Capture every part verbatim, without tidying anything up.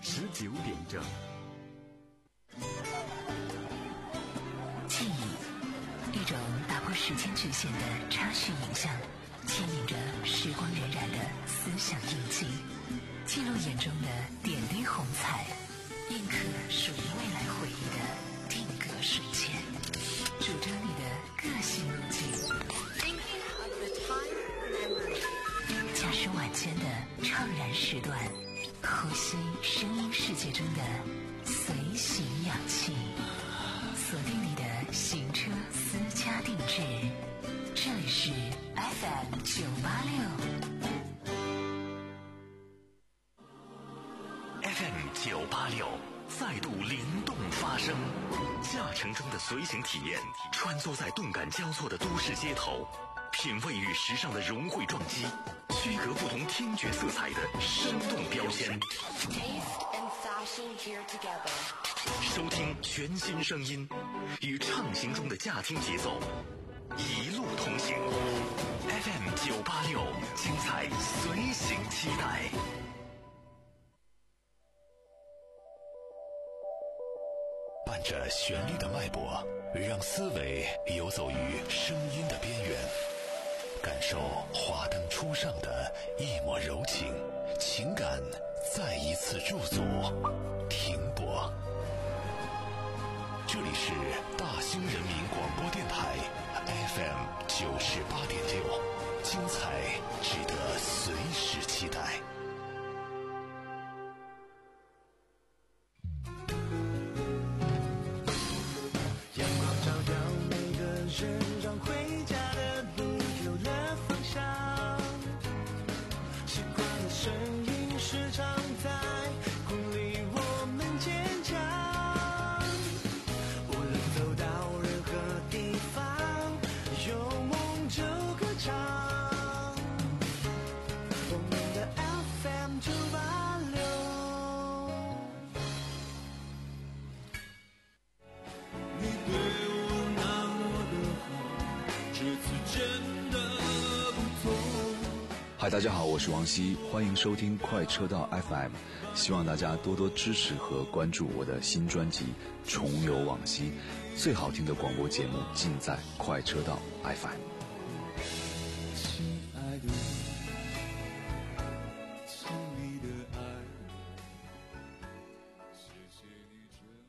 十九点整。 记忆，一种打破时间局限的插叙影像，牵引着时光荏苒的思想印记，记录眼中的点滴红彩，印刻属于未来回忆的定格瞬间，主张你的个性路径。驾驶晚间的怅然时段，呼吸声音世界中的随行氧气，锁定你的行车私家定制。这里是 F M 九八六 F M 九八六再度灵动发声，驾乘中的随行体验，穿梭在动感交错的都市街头，品味与时尚的融汇撞击，区隔不同听觉色彩的生动标签。收听全新声音，与畅行中的驾听节奏一路同行。F M 九八六，精彩随行期待。伴着旋律的脉搏，让思维游走于声音的边缘，感受华灯初上的一抹柔情，情感再一次驻足停泊。这里是大兴人民广播电台 F M 九十八点六，精彩值得随时期待。 阳光照耀每个人，让回家的路有了方向。习惯的声音时常在鼓励我们坚强。无论走到任何地方，有梦就歌唱。我们的 F M 九八六。你对我那么的好，这次真的不同。 嗨，大家好，我是王希，欢迎收听快车道 F M， 希望大家多多支持和关注我的新专辑《重游往昔》，最好听的广播节目尽在快车道 F M。 亲爱的，亲密的爱，谢谢你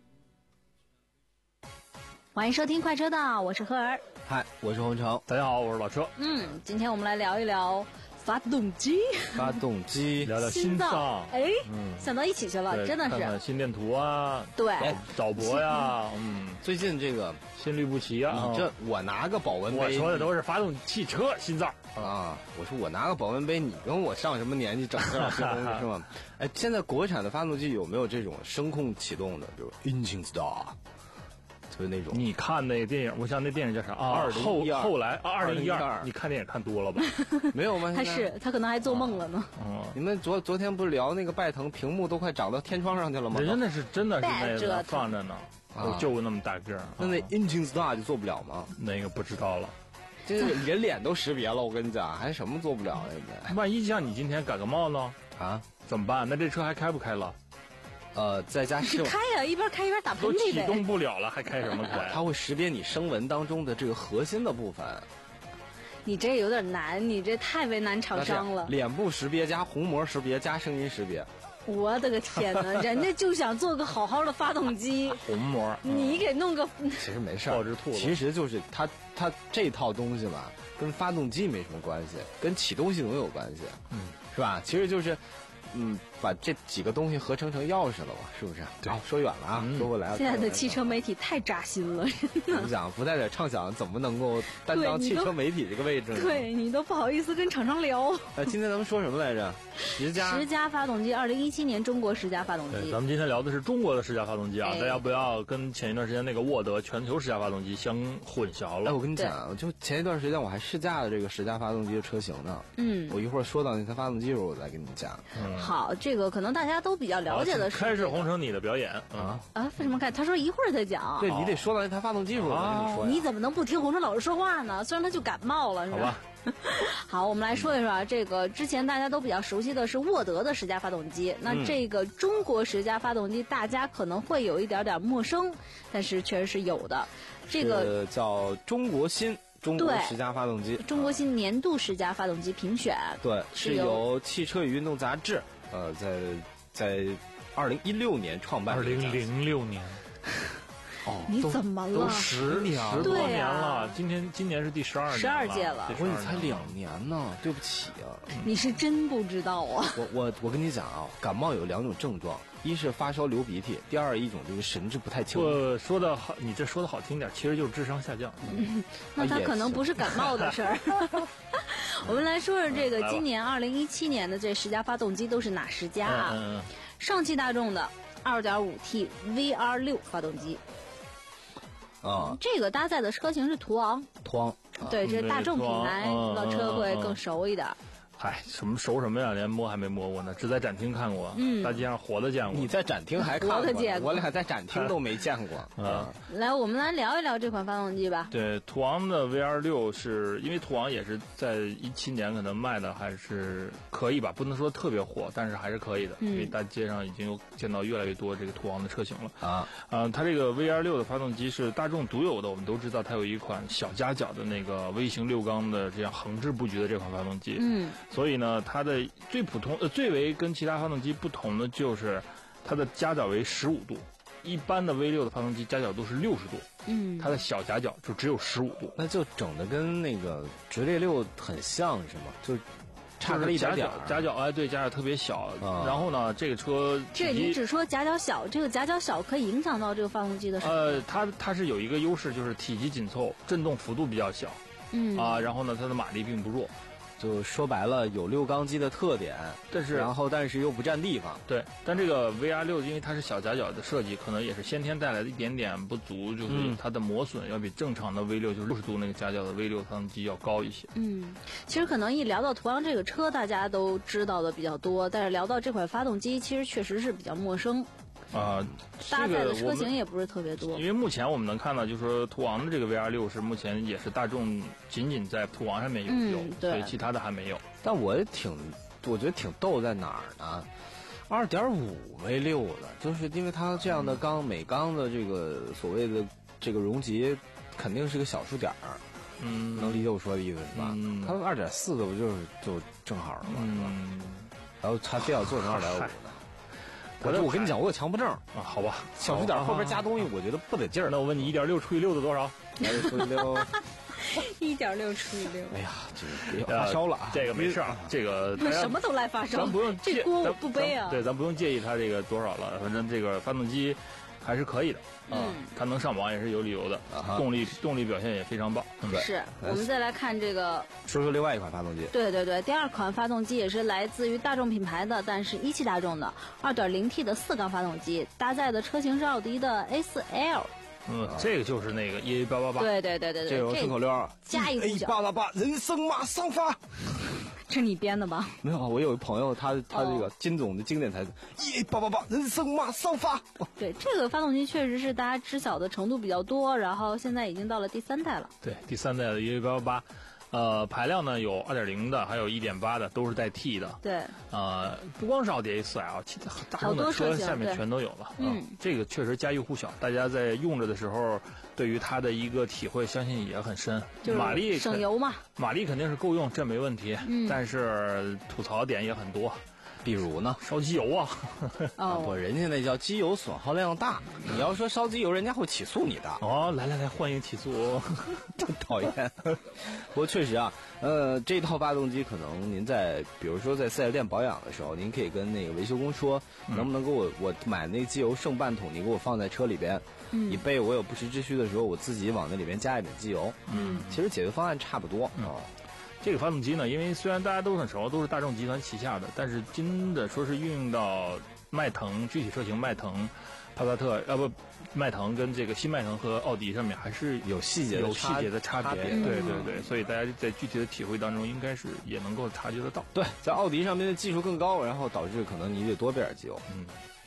这欢迎收听快车道，我是赫儿。 嗨，我是洪城。 大家好，我是老车。 嗯，今天我们来聊一聊发动机， 发动机， 聊聊心脏。 哎，嗯，想到一起去了，真的是。 看看心电图啊， 对， 导播呀，嗯， 最近这个心律不齐啊。 你这我拿个保温杯， 我说的都是发动汽车心脏啊。我说我拿个保温杯，你跟我上什么年纪整这老些东西是吗？哎，现在国产的发动机有没有这种声控启动的，比如 Engine Start？就是那种， 你看那个电影，我想那电影叫啥啊？ 二零一二， 后后来啊，二零一二，你看电影看多了吧？ 没有吗？ 他是他可能还做梦了呢。 嗯， 你们昨昨天不是聊那个拜腾屏幕都快长到天窗上去了吗？ 人家那是真的是那个放着呢， 啊、 就那么大个儿。 那那 Engine Start 就做不了吗？ 那个不知道了。 这人脸都识别了，我跟你讲，还什么做不了呢？ 万一像你今天感个冒呢？ 啊， 怎么办？那这车还开不开了？ 呃，在家是开呀、啊，一边开一边打喷嚏呗。 都启动不了了，还开什么开？ 它会识别你声纹当中的这个核心的部分。 你这有点难，你这太为难厂商了。 脸部识别加虹膜识别加声音识别。 我的个天哪！人家就想做个好好的发动机， 虹膜， 你给弄个…… 其实没事， 报纸吐了。 其实就是它它这套东西吧，跟发动机没什么关系，跟启动系统有关系，嗯，是吧？其实就是。嗯，把这几个东西合成成钥匙了嘛，是不是？好，说远了啊，嗯、说回来。 现在的汽车媒体太扎心了，真的。 你讲不带点畅想，怎么能够担当汽车媒体这个位置呢？ 对你都不好意思跟厂商聊。 呃，今天咱们说什么来着？十佳十佳发动机，二零一七年中国十佳发动机。 对，咱们今天聊的是中国的十佳发动机啊，哎、大家不要跟前一段时间那个沃德全球十佳发动机相混淆了。 哎，我跟你讲，就前一段时间我还试驾了这个十佳发动机的车型呢。 嗯， 我一会儿说到那台发动机的时候，我再跟你讲。 嗯、 好，这个可能大家都比较了解的是、这个。 开始红成你的表演啊啊！为什么开？他说一会儿再讲。 对，你得说到那台发动机的时候，我再跟你说、啊。 你怎么能不听红成老师说话呢？虽然他就感冒了，是吧？ 好吧。 好，我们来说一说啊，这个之前大家都比较熟悉的是沃德的十佳发动机，那这个中国十佳发动机大家可能会有一点点陌生，但是确实是有的。这个叫中国新中国十佳发动机， 中国新年度十佳发动机评选， 对，是由汽车与运动杂志呃在在二零一六年创办的。 二零零六年。 哦， 你怎么了？ 都十年十多年了，今天今年是第十二年， 十二届了。 我说你才两年呢，对不起啊。 你是真不知道啊。 我我我跟你讲啊，感冒有两种症状，一是发烧流鼻涕，第二一种就是神志不太清楚。 我说的好，你这说的好听点，其实就是智商下降。 嗯、那他可能不是感冒的事儿。我们来说说这个今年二零一七年的这十佳发动机都是哪十佳啊？ 嗯嗯嗯上汽大众的 二点五 T V R 六 发动机。 啊， 这个搭载的车型是途昂， 途昂， 对，这是大众品牌，老车会更熟一点。 嗨，什么熟什么呀？连摸还没摸过呢，只在展厅看过，嗯，大街上活的见过。 你在展厅还看过？ 活的见过， 我俩在展厅都没见过。 啊， 来，我们来聊一聊这款发动机吧。 对，途昂的 V R 六是因为途昂也是在一七年可能卖的还是可以吧，不能说特别火，但是还是可以的，嗯、因为大街上已经有见到越来越多这个途昂的车型了啊。啊，它这个 V R 六的发动机是大众独有的，我们都知道它有一款小夹角的那个微型六缸的这样横置布局的这款发动机，嗯，所以呢，它的最普通呃最为跟其他发动机不同的就是它的夹角为十五度，一般的 V 六的发动机夹角度是六十度，嗯，它的小夹角就只有十五度， 那就整的跟那个直列六很像是吗？就差了一点点夹角，哎，对，夹角特别小。啊、然后呢，这个车这你只说夹角小，这个夹角小可以影响到这个发动机的什么？ 呃，它它是有一个优势，就是体积紧凑，震动幅度比较小，嗯啊，然后呢，它的马力并不弱。 就说白了，有六缸机的特点， 但是然后但是又不占地方。 对，但这个 V R 六因为它是小夹角的设计，可能也是先天带来的一点点不足，就是它的磨损要比正常的 V 六就是六十度那个夹角的 V 六发动机要高一些。 嗯，其实可能一聊到途昂这个车，大家都知道的比较多，但是聊到这款发动机，其实确实是比较陌生。 啊、呃， 搭载的车型也不是特别多。 因为目前我们能看到，就是说途昂的这个 V R 六是目前也是大众仅仅在途昂上面有有、嗯，所以其他的还没有。 但我也挺，我觉得挺逗在哪儿呢？二点五 V 六的，就是因为它这样的缸，嗯、每缸的这个所谓的这个容积肯定是个小数点儿。嗯，能理解我说的意思是吧？嗯，它二点四的不就是就正好了吗？嗯，然后他非要做成二点五的。我我跟你讲，我有强迫症啊， 好吧， 小数点后边加东西，我觉得不得劲儿。 那我问你，一点六除以六的多少？ 一点六除以六， 一点六除以六。 哎呀，这个发烧了啊！ 这个没事啊，这个什么都来发烧， 咱不用这锅我不背啊。 对，咱不用介意它这个多少了，反正这个发动机还是可以的啊，它能上榜也是有理由的，动力动力表现也非常棒。 是我们再来看这个， 说说另外一款发动机。 对对对，第二款发动机也是来自于大众品牌的，但是一汽大众的 二点零 T 的四缸发动机，搭载的车型是奥迪的 A 四 L。 嗯，这个就是那个 E A 八八八。 对对对对对， 这有顺口溜， 加一股 A 八八八，人生马上发。 是你编的吧？ 没有，我有一朋友，他他这个金总的经典台词 E A 八八八，人生马上发。 对，这个发动机确实是大家知晓的程度比较多，然后现在已经到了第三代了。 对，第三代的 E A 八八八。呃，排量呢有二点零的，还有一点八的，都是带 T 的。 对。 呃，不光是奥迪 A 四 L， 其他大众的车下面全都有了。嗯、呃，这个确实家喻户晓，大家在用着的时候，对于它的一个体会，相信也很深。 就是马力省油嘛， 马力肯定是够用，这没问题。嗯。但是吐槽点也很多。 比如呢， 烧机油啊！ 哦， 不，人家那叫机油损耗量大。你要说烧机油，人家会起诉你的。 哦，来来来，欢迎起诉！ 真讨厌。不过确实啊，呃，这套发动机可能您在，比如说在四 S 店保养的时候，您可以跟那个维修工说，嗯、能不能给我我买那机油剩半桶，你给我放在车里边，嗯、以备我有不时之需的时候，我自己往那里边加一点机油。嗯，其实解决方案差不多啊。嗯这个发动机呢，因为虽然大家都很熟，都是大众集团旗下的，但是真的说是运用到迈腾具体车型迈腾、帕萨特，呃不，迈腾跟这个新迈腾和奥迪上面还是有细节有细节的差别。 别对对对，所以大家在具体的体会当中，应该是也能够察觉得到。 对，在奥迪上面的技术更高，然后导致可能你得多备点机油。 嗯。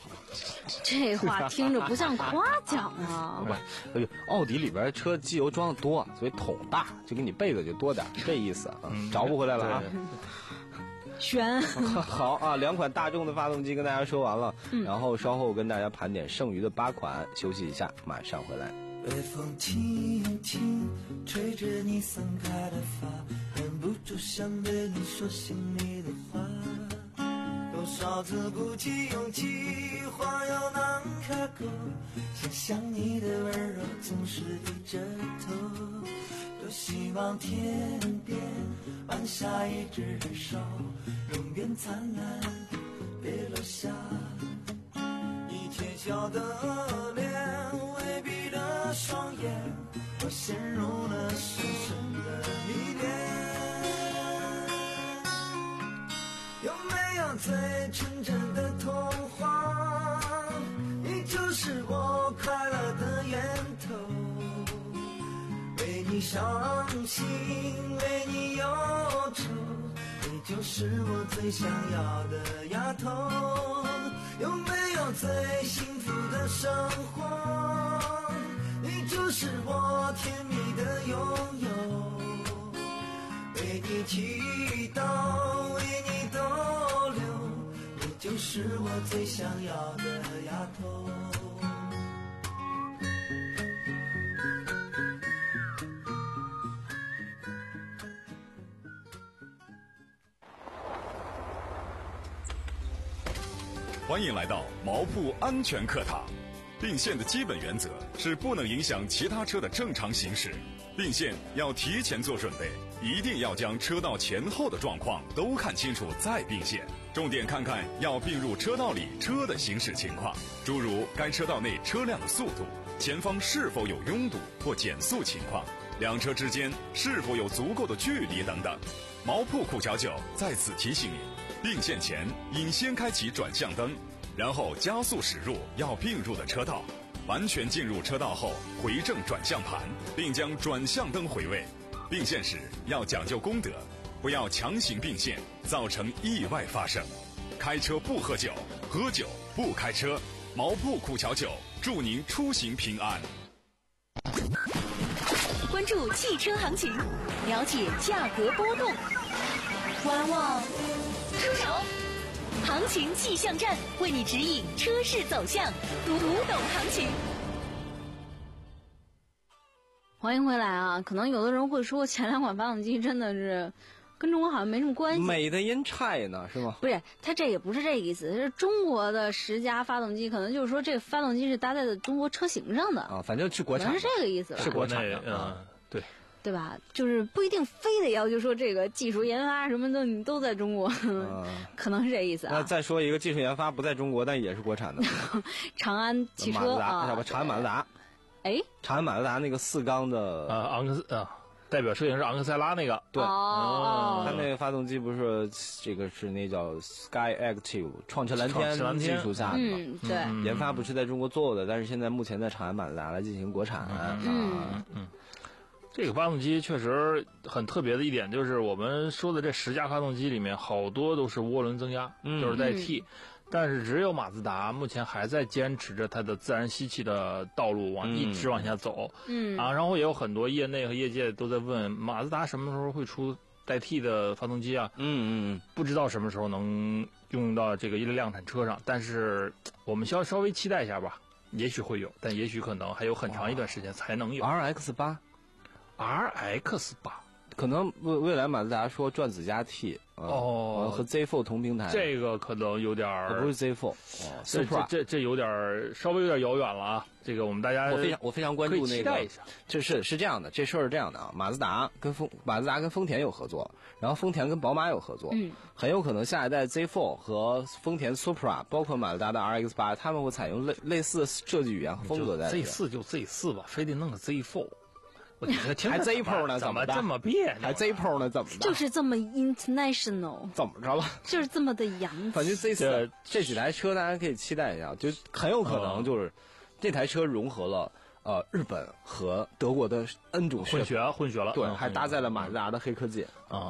这话听着不像夸奖啊！ 哎呦，奥迪里边车机油装的多，所以桶大，就给你备的就多点，这意思啊， 嗯、 找不回来了啊。 悬。 好啊，两款大众的发动机跟大家说完了， 嗯、 然后稍后跟大家盘点剩余的八款，休息一下，马上回来。 微风轻轻吹着你散开的发，忍不住想对你说心里的话。多少次鼓起勇气，话又难开口，想想你的温柔总是低着头。多希望天边弯下一只人手，永远灿烂，别落下。你甜笑的脸，微闭的双眼，我陷入了深深的迷恋。有没有最纯真的童话？你就是我快乐的源头。为你伤心，为你忧愁，你就是我最想要的丫头。有没有最幸福的生活？你就是我甜蜜的拥有。为你祈祷，为你逗留，你就是我最想要的丫头。 欢迎来到毛铺安全课堂。并线的基本原则是不能影响其他车的正常行驶，并线要提前做准备，一定要将车道前后的状况都看清楚再并线。重点看看要并入车道里车的行驶情况，诸如该车道内车辆的速度，前方是否有拥堵或减速情况，两车之间是否有足够的距离等等。毛铺酷乔九在此提醒你，并线前应先开启转向灯，然后加速驶入要并入的车道，完全进入车道后回正转向盘，并将转向灯回位。并线时要讲究公德，不要强行并线，造成意外发生。开车不喝酒，喝酒不开车。毛铺酷乔九祝您出行平安。 关注汽车行情，了解价格波动，观望出手。行情气象站为你指引车市走向，读懂行情。 欢迎回来啊！可能有的人会说，前两款发动机真的是跟中国好像没什么关系。 美的in China是吗？ 不是，它这也不是这个意思，是中国的十佳发动机，可能就是说这个发动机是搭载在中国车型上的啊，反正是国产， 是这个意思吧？ 是国产的， 嗯，对。 对吧？就是不一定非得要求说这个技术研发什么的你都在中国，嗯、可能是这意思啊。 那再说一个技术研发不在中国，但也是国产的， 长安汽车啊，不，长安马自达。 哎， 长安马自达那个四缸的啊，昂克斯啊，代表车型是昂克赛拉那个， 对， 哦， 它那个发动机不是这个是那叫 Sky Active 创驰蓝天技术下的嘛？ 嗯，对， 嗯、研发不是在中国做的，但是现在目前在长安马自达来进行国产。 嗯嗯嗯。这个发动机确实很特别的一点，就是我们说的这十佳发动机里面，好多都是涡轮增压， 嗯、 就是带 T，、嗯、但是只有马自达目前还在坚持着它的自然吸气的道路往、嗯、一直往下走。 嗯啊，然后也有很多业内和业界都在问，马自达什么时候会出带 T 的发动机啊？ 嗯嗯， 不知道什么时候能用到这个一辆产车上，但是我们稍稍微期待一下吧，也许会有，但也许可能还有很长一段时间才能有。 R X 八。 R X 八， 可能未未来马自达说转子加 T 哦， 和 Z 四 同平台， 这个可能有点儿， 不是 Z 四，哦， 这这这这有点儿稍微有点遥远了啊。这个我们大家我非常我非常关注那个， 期待一下。 这是是这样的，这事儿是这样的啊，马自达跟丰马自达跟丰田有合作，然后丰田跟宝马有合作， 嗯， 很有可能下一代 Z 四 和丰田 Supra， 包括马自达的 R X 八，他们会采用类类似的设计语言和风格在。 Z 四 就 Z 四 吧，非得弄个 Z 四。我还 Z Pro 呢？ 怎么这么别扭？ 还 Z Pro 呢？怎么的？ 就是这么 international， 怎么着了？ 就是这么的洋气。 反正 Z 四 这几台车大家可以期待一下，就很有可能就是这台车融合了呃日本和德国的 N 种混血混血了， 对，还搭载了马自达的黑科技啊。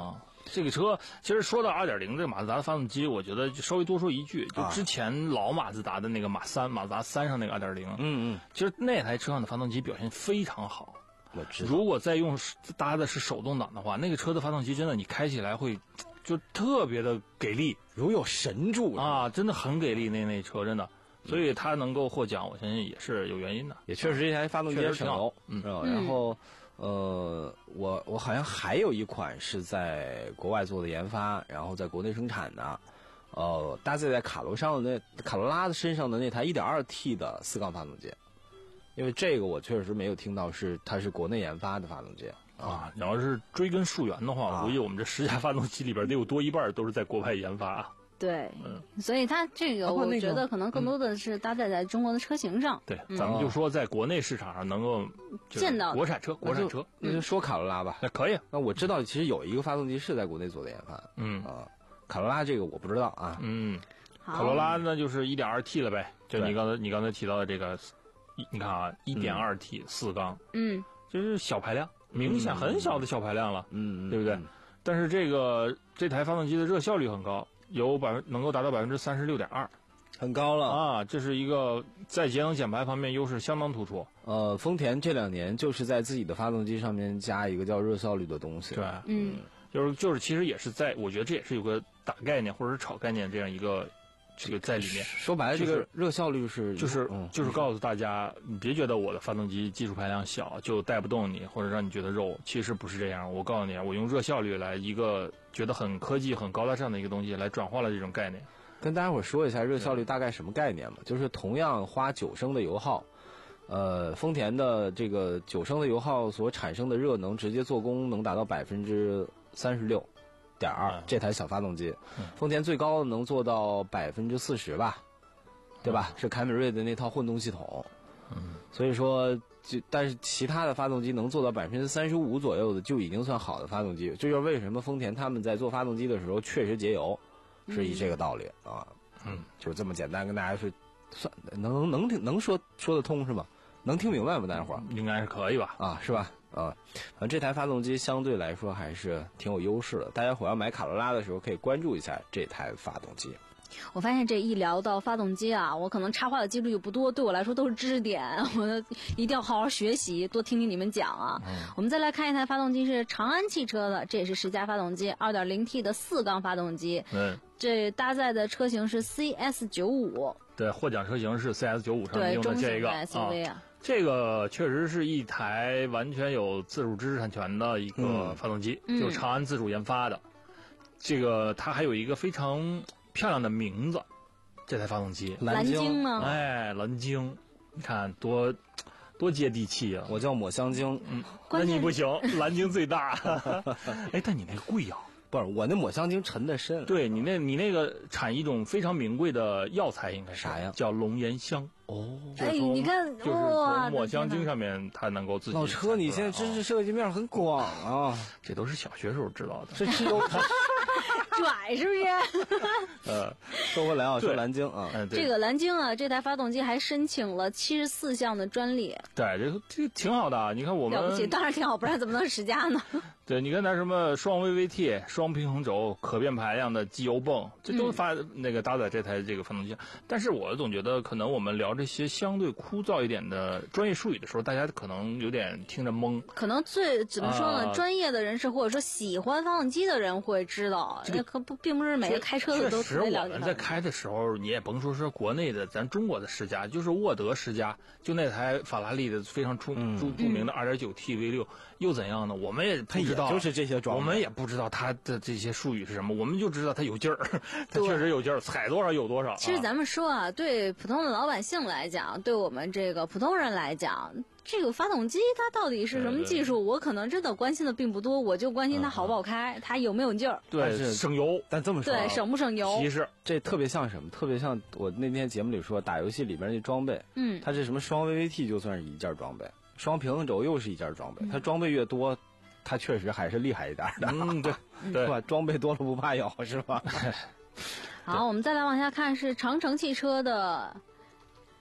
这个车其实说到二点零这个马自达的发动机，我觉得就稍微多说一句，就之前老马自达的那个马三、马自达三上那个二点零，嗯嗯，其实那台车上的发动机表现非常好。 我知道， 如果再用搭的是手动挡的话，那个车的发动机真的你开起来会就特别的给力， 如有神助啊，真的很给力，那那车真的。所以它能够获奖，我相信也是有原因的。 也确实这台发动机也省油， 嗯， 然后。呃，我我好像还有一款是在国外做的研发，然后在国内生产的，呃，搭载在卡罗上的那卡罗拉的身上的那台 一点二 T 的四缸发动机，因为这个我确实没有听到是它是国内研发的发动机啊。你要是追根溯源的话，我估计我们这十架发动机里边得有多一半都是在国外研发。 对，嗯，所以它这个我觉得可能更多的是搭载在中国的车型上。 对，咱们就说在国内市场上能够见到国产车，国产车， 那就说卡罗拉吧。 那可以。 那我知道，其实有一个发动机是在国内做的研发。 嗯啊，卡罗拉这个我不知道啊。 嗯，卡罗拉那就是 一点二 T 了呗，就你刚才你刚才提到的这个，你看啊 ，一点二 T 四缸， 嗯， 就是小排量，明显很小的小排量了， 嗯， 对不对？但是这个这台发动机的热效率很高。有百分能够达到百分之三十六点二， 很高了啊！这是一个在节能减排方面优势相当突出。 呃，丰田这两年就是在自己的发动机上面加一个叫热效率的东西。 对， 嗯， 就是就是，其实也是在，我觉得这也是有个打概念或者是炒概念这样一个这个在里面。 说白了，这个热效率是就是嗯、 就是告诉大家，你别觉得我的发动机技术排量小就带不动你，或者让你觉得肉，其实不是这样。我告诉你，我用热效率来一个觉得很科技、很高大上的一个东西来转化了这种概念。 跟大家伙说一下热效率大概什么概念吧，就是同样花九升的油耗，呃，丰田的这个九升的油耗所产生的热能直接做功能达到百分之三十六点二，这台小发动机， 嗯、 丰田最高能做到百分之四十吧，对吧？ 嗯、 是凯美瑞的那套混动系统， 嗯， 所以说就但是其他的发动机能做到百分之三十五左右的就已经算好的发动机，这就是为什么丰田他们在做发动机的时候确实节油。是以这个道理啊， 嗯， 就是这么简单跟大家说，算能能听能说说得通是吗？能听明白吗？大家伙应该是可以吧？ 啊，是吧？啊，反正这台发动机相对来说还是挺有优势的。大家伙要买卡罗拉的时候，可以关注一下这台发动机。 我发现这一聊到发动机啊，我可能插话的几率就不多，对我来说都是知识点，我一定要好好学习，多听听你们讲啊。嗯、我们再来看一台发动机是长安汽车的，这也是十佳发动机 二点零 T 的四缸发动机。 嗯， 这搭载的车型是 C S 九五。 对，获奖车型是 C S 九五 上面用的这个 S U V 啊。 这个确实是一台完全有自主知识产权的一个发动机， 嗯、 就是长安自主研发的。这个它还有一个非常漂亮的名字，这台发动机蓝鲸吗？ 哎，蓝鲸，你看多多接地气啊！ 我叫抹香鲸， 嗯，那你不行，蓝鲸最大。哎，但你那个贵呀、啊。 不是我那抹香鲸沉得深， 对你那你那个产一种非常名贵的药材，应该是啥呀？ 叫龙涎香。 哦， 哎，你看， 就是从抹香鲸上面它能够自己。 老车，你现在知识涉及面很广啊， 这都是小学时候知道的。 这汽油拽是不是？ 呃， 说回来啊，说蓝鲸啊， 嗯， 这个蓝鲸啊，这台发动机还申请了七十四项的专利。 对，这这挺好的。你看我们了不起，当然挺好，不然怎么能十佳呢？ 对，你看它什么双 V V T、双平衡轴、可变排量的机油泵，这都发、嗯、那个搭载这台这个发动机。但是我总觉得，可能我们聊这些相对枯燥一点的专业术语的时候，大家可能有点听着懵。 可能最怎么说呢？呃、专业的人士或者说喜欢发动机的人会知道，这可不并不是每个开车的都特别了解。 确实，我们在开的时候，你也甭说是国内的，咱中国的十佳，就是沃德十佳，就那台法拉利的非常出、嗯、著著名的 二点九 T V 六，又怎样呢？我们也不知道， 就是这些装备。 我们也不知道它的这些术语是什么，我们就知道它有劲儿，它确实有劲儿，踩多少有多少。 其实咱们说啊，对普通的老百姓来讲，对我们这个普通人来讲，这个发动机它到底是什么技术，我可能真的关心的并不多，我就关心它好不好开，嗯、它有没有劲儿。 对，省油。 但这么说、啊， 对，省不省油？ 其实这特别像什么？特别像我那天节目里说，打游戏里边那装备， 嗯， 它是什么双 V V T 就算是一件装备，双平衡轴又是一件装备，它装备越多。它确实还是厉害一点的， 嗯，对，对吧？装备多了不怕咬，是吧？ 好，我们再来往下看，是长城汽车的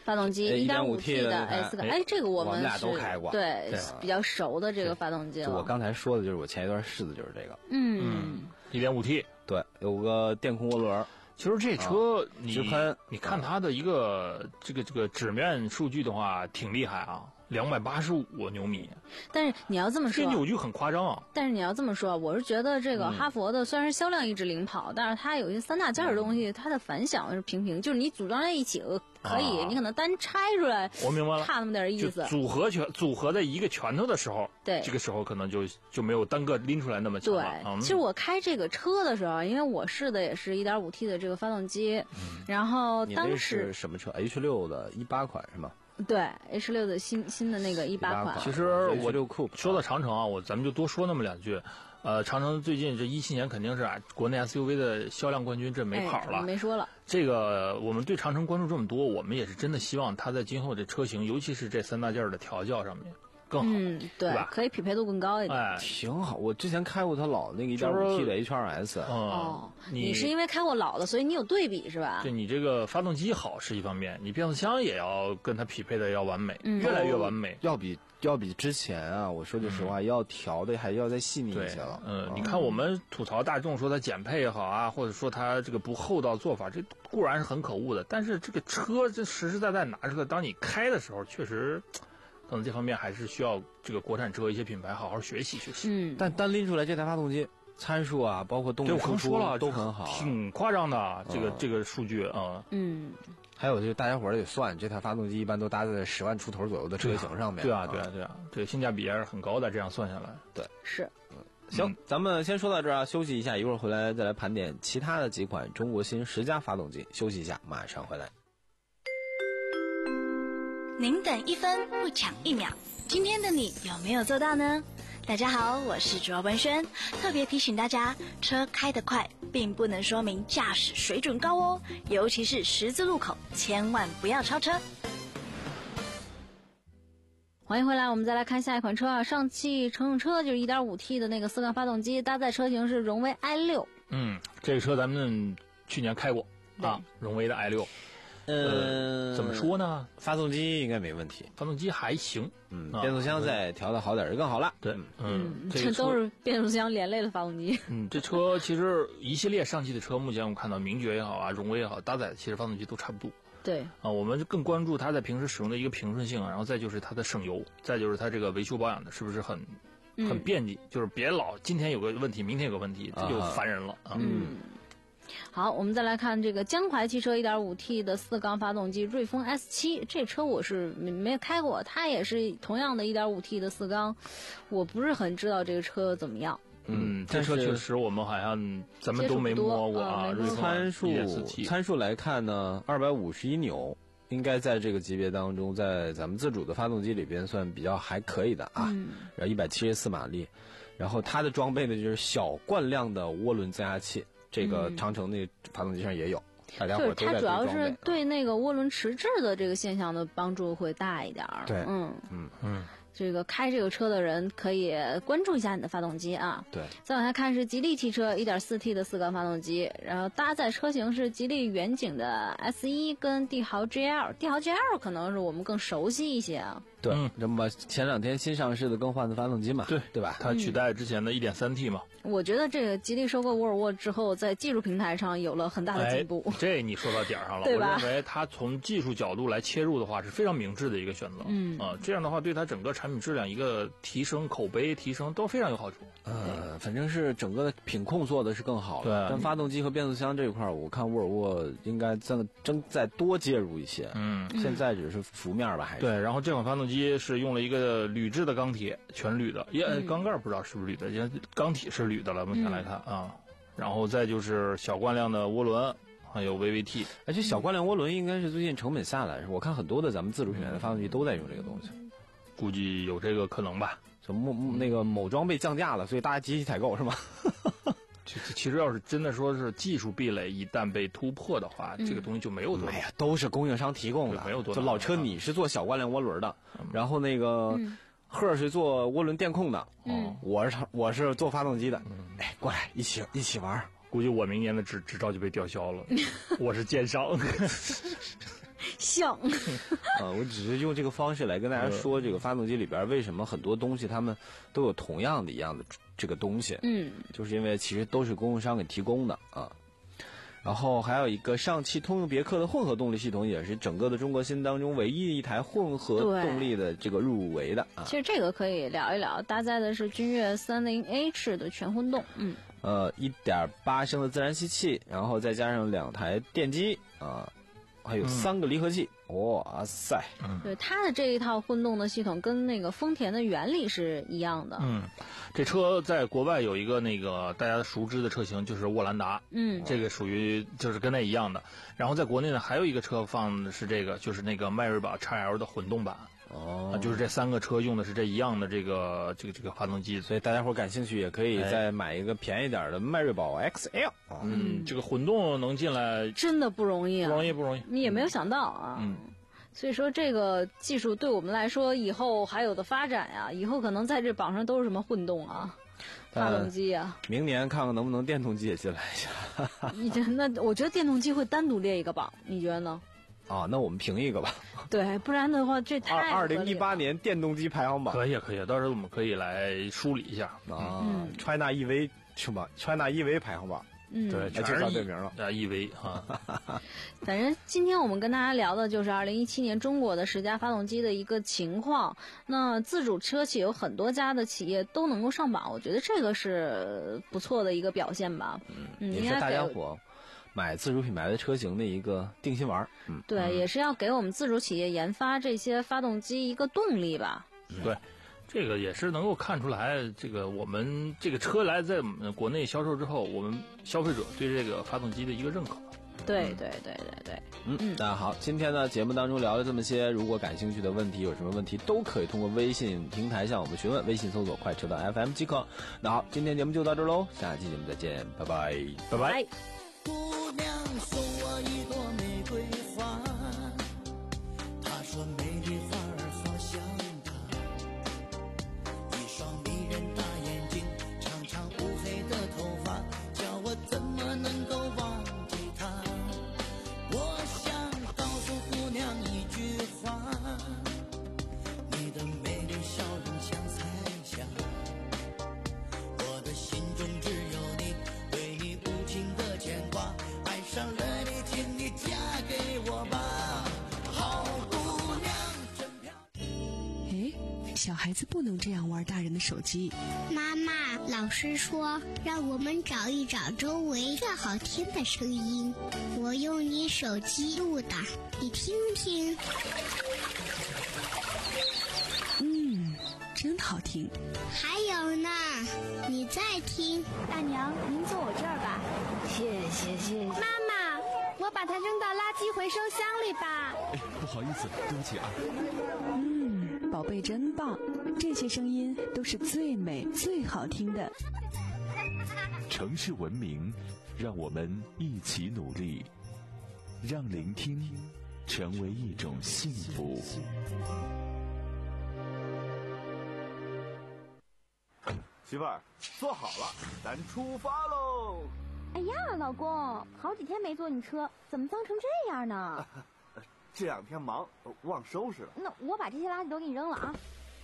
发动机，一点五 T 的 S 哎， 哎，这个我们俩是都开过， 对，比较熟的这个发动机了。 我刚才说的就是我前一段试的就是这个， 嗯， 一点五 T， 对，有个电控涡轮。 其实这车你、 啊、 你看它的一个这个这个纸面数据的话，挺厉害啊。两百八十五牛米， 但是你要这么说， 这扭矩很夸张啊。 但是你要这么说，我是觉得这个哈佛的虽然是销量一直领跑，嗯、但是它有一些三大件的东西，它的反响是平平，就是你组装在一起可以，啊、你可能单拆出来， 我明白了， 差那么点意思。 组合拳组合在一个拳头的时候， 对， 这个时候可能就就没有单个拎出来那么强了。 对， 嗯、 其实我开这个车的时候，因为我试的也是 一点五 T 的这个发动机，嗯、然后当时是什么车 ？H 六的一八款是吗？ 对 H 六的新新的那个一八款， 其实我就说到长城啊，我咱们就多说那么两句。呃，长城最近这一七年肯定是啊，国内 S U V 的销量冠军，这没跑了。 哎、没说了。 这个我们对长城关注这么多，我们也是真的希望它在今后这车型，尤其是这三大件的调教上面更好， 嗯，对， 对吧？ 可以匹配度更高一点。 哎， 挺好。我之前开过它老那个 一点五 T 的 H 二 S。 哦， 你你是因为开过老的，所以你有对比是吧？ 对，你这个发动机好是一方面，你变速箱也要跟它匹配的要完美，嗯、越来越完美， 要比。要比之前啊，我说句实话，嗯、要调的还要再细腻一些了。 嗯，你看我们吐槽大众说它减配也好啊，或者说它这个不厚道做法，这固然是很可恶的。但是这个车这实实在在拿出来，当你开的时候，确实可能这方面还是需要这个国产车一些品牌好好学习学习。 嗯， 但单拎出来这台发动机参数啊，包括动力输出都很好， 挺夸张的这个、嗯、这个数据啊。 嗯。 还有就是大家伙儿得算，这台发动机一般都搭在十万出头左右的车型上面。 对啊，对啊，对啊，这个性价比还是很高的。这样算下来， 对， 是。 嗯，行，嗯、咱们先说到这儿啊，休息一下，一会儿回来再来盘点其他的几款中国新十佳发动机。休息一下，马上回来。 您等一分不抢一秒，今天的你有没有做到呢？大家好，我是卓文轩，特别提醒大家，车开得快并不能说明驾驶水准高哦，尤其是十字路口，千万不要超车。 欢迎回来，我们再来看下一款车啊，上汽乘用车就是 一点五 T 的那个四缸发动机，搭载车型是荣威 i 六。 嗯，这个车咱们去年开过啊，荣威的 i 六。呃，怎么说呢？ 发动机应该没问题， 发动机还行， 嗯，变速箱再调的好点就更好了。 对， 嗯，这都是变速箱连累的发动机。 嗯，这车其实一系列上汽的车，目前我看到名爵也好啊，荣威也好，搭载的其实发动机都差不多。 对啊，我们更关注它在平时使用的一个平顺性，然后再就是它的省油，再就是它这个维修保养的是不是很很便捷，就是别老今天有个问题，明天有个问题，这就烦人了啊。 嗯。好，我们再来看这个江淮汽车 一点五 T 的四缸发动机瑞风 S 七， 这车我是没没开过，它也是同样的 一点五 T 的四缸，我不是很知道这个车怎么样。 嗯，这车确实我们好像咱们都没摸过啊。瑞风参数参数来看呢，二百五十一牛应该在这个级别当中，在咱们自主的发动机里边算比较还可以的啊。嗯、然后一百七十四马力，然后它的装备呢就是小惯量的涡轮增压器。这个长城那发动机上也有，嗯、大家伙都在它主要是对那个涡轮迟滞的这个现象的帮助会大一点。 对， 嗯嗯嗯， 这个开这个车的人可以关注一下你的发动机啊。 对， 再往下看是吉利汽车 一点四 T 的四缸发动机，然后搭载车型是吉利远景的 S 一 跟帝豪 G L， 帝豪 G L 可能是我们更熟悉一些啊。 对，嗯、这么前两天新上市的更换的发动机嘛， 对对吧？ 它取代之前的 一点三 T 嘛。 我觉得这个吉利收购沃尔沃之后，在技术平台上有了很大的进步。 哎、这你说到点儿上了， 对吧？ 我认为它从技术角度来切入的话，是非常明智的一个选择。 嗯啊、呃，这样的话对它整个产品质量一个提升、口碑提升都非常有好处。 呃，反正是整个的品控做的是更好了。 但发动机和变速箱这一块，我看沃尔沃应该正正再多介入一些。 嗯， 现在只是浮面吧，还是对。然后这款发动机是用了一个铝制的钢铁，全铝的，也缸盖不知道是不是铝的，因为钢体是铝的了。目前来看。嗯、啊，然后再就是小惯量的涡轮，还有 V V T， 而且小惯量涡轮应该是最近成本下来，我看很多的咱们自主品牌的发动机都在用这个东西， 估计有这个可能吧。 就某那个某装备降价了，所以大家集体采购是吗？ 其其实要是真的说是技术壁垒一旦被突破的话，嗯、这个东西就没有多。 哎呀，都是供应商提供的， 没有多。 就老车你是做小惯量涡轮的，嗯、然后那个。嗯赫是做涡轮电控的， 嗯， 我是我是做发动机的，嗯，哎，过来一起一起玩。 估计我明年的执执照就被吊销了，我是奸商。 像。 啊，我只是用这个方式来跟大家说，这个发动机里边为什么很多东西他们都有同样的一样的这个东西， 嗯， 就是因为其实都是供应商给提供的啊。然后还有一个上汽通用别克的混合动力系统，也是整个的中国新当中唯一一台混合动力的这个入围的啊。 其实这个可以聊一聊，搭载的是君越 三零 H 的全混动，嗯， 呃 一点八 升的自然吸气，然后再加上两台电机啊，还有三个离合器，嗯、哇塞！ 嗯， 对，它的这一套混动的系统跟那个丰田的原理是一样的。 嗯，这车在国外有一个那个大家熟知的车型，就是沃兰达。 嗯， 这个属于就是跟那一样的。然后在国内呢，还有一个车放的是这个，就是那个迈锐宝 X L 的混动版。 哦、 啊，就是这三个车用的是这一样的这个这个这个发动机， 所以大家伙感兴趣也可以再买一个便宜点的迈锐宝 X L。 嗯，这个混动能进来真的不容易啊， 不容易不容易， 你也没有想到啊。 嗯， 所以说这个技术对我们来说以后还有的发展呀、啊，以后可能在这榜上都是什么混动啊。发动机啊， 明年看看能不能电动机也进来一下。 你这那我觉得电动机会单独列一个榜，你觉得呢？ 啊，那我们评一个吧。 对，不然的话这太二二零一八年电动机排行榜可以可以，到时候我们可以来梳理一下啊。嗯、China E V 什么 China E V 排行榜， 嗯， 对， 介绍对名了啊 E V 哈。 反正今天我们跟大家聊的就是二零一七年中国的十佳发动机的一个情况。那自主车企有很多家的企业都能够上榜，我觉得这个是不错的一个表现吧。 嗯，嗯也是大家伙买自主品牌的车型的一个定心丸。嗯， 对， 嗯、 也是要给我们自主企业研发这些发动机一个动力吧。 嗯、对，这个也是能够看出来，这个我们这个车来在我们国内销售之后，我们消费者对这个发动机的一个认可。 对对对对对， 嗯嗯，那好，今天呢节目当中聊了这么些，如果感兴趣的问题有什么问题，都可以通过微信平台向我们询问，微信搜索快车道 F M 即可。那好，今天节目就到这儿喽，下期节目再见，拜拜， 拜拜。 姑娘送我一朵玫瑰花，她说美丽花儿好像她，一双迷人大眼睛，长长乌黑的头发，叫我怎么能够忘记她。我想告诉姑娘一句话，你的美丽笑容像彩霞，我的心中只有你，对你无情的牵挂，爱上了你，请你嫁给我吧，好姑娘真漂亮。 哎，小孩子不能这样玩大人的手机。 妈妈，老师说让我们找一找周围最好听的声音，我用你手机录的，你听听。 嗯，真好听。 还有呢，你再听。 大娘，您坐我这儿吧。 谢谢谢谢。 妈妈，我把它扔到垃圾回收箱里吧。 哎，不好意思，对不起啊。 嗯，宝贝真棒，这些声音都是最美最好听的。 城市文明，让我们一起努力，让聆听成为一种幸福。 媳妇儿，坐好了，咱出发喽！ 哎呀，老公，好几天没坐你车，怎么脏成这样呢？ 这两天忙，忘收拾了。 那我把这些垃圾都给你扔了啊！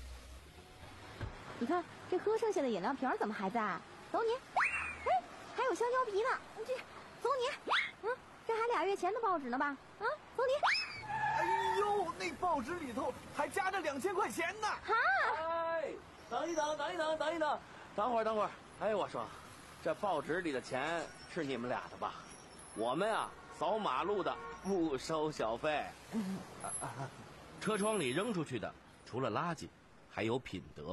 你看这喝剩下的饮料瓶怎么还在？走你！哎，还有香蕉皮呢，这走你！嗯，这还俩月前的报纸呢吧？啊，走你！ 哎呦，那报纸里头还夹着两千块钱呢！ 哈！ 哎，等一等，等一等，等一等，等会儿，等会儿。哎，我说，这报纸里的钱是你们俩的吧？我们啊，扫马路的不收小费。 车窗里扔出去的，除了垃圾，还有品德。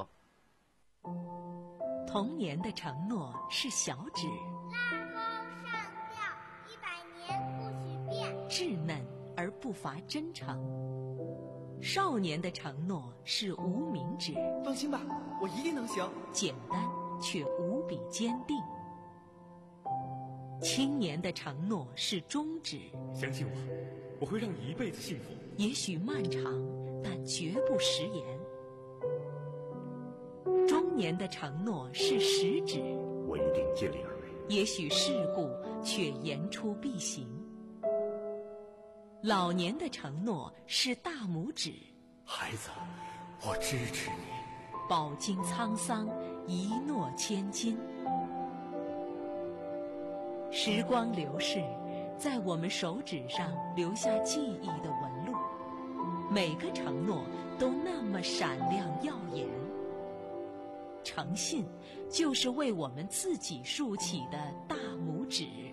童年的承诺是小指， 拉钩上吊，一百年不许变。 稚嫩而不乏真诚。少年的承诺是无名指， 放心吧，我一定能行。 简单却无比坚定。青年的承诺是中指， 相信我，我会让你一辈子幸福。 也许漫长，但绝不食言。中年的承诺是食指， 我一定尽力而为。 也许世故，却言出必行。 老年的承诺是大拇指。 孩子，我支持你。 饱经沧桑，一诺千金。时光流逝，在我们手指上留下记忆的纹路，每个承诺都那么闪亮耀眼。诚信就是为我们自己竖起的大拇指。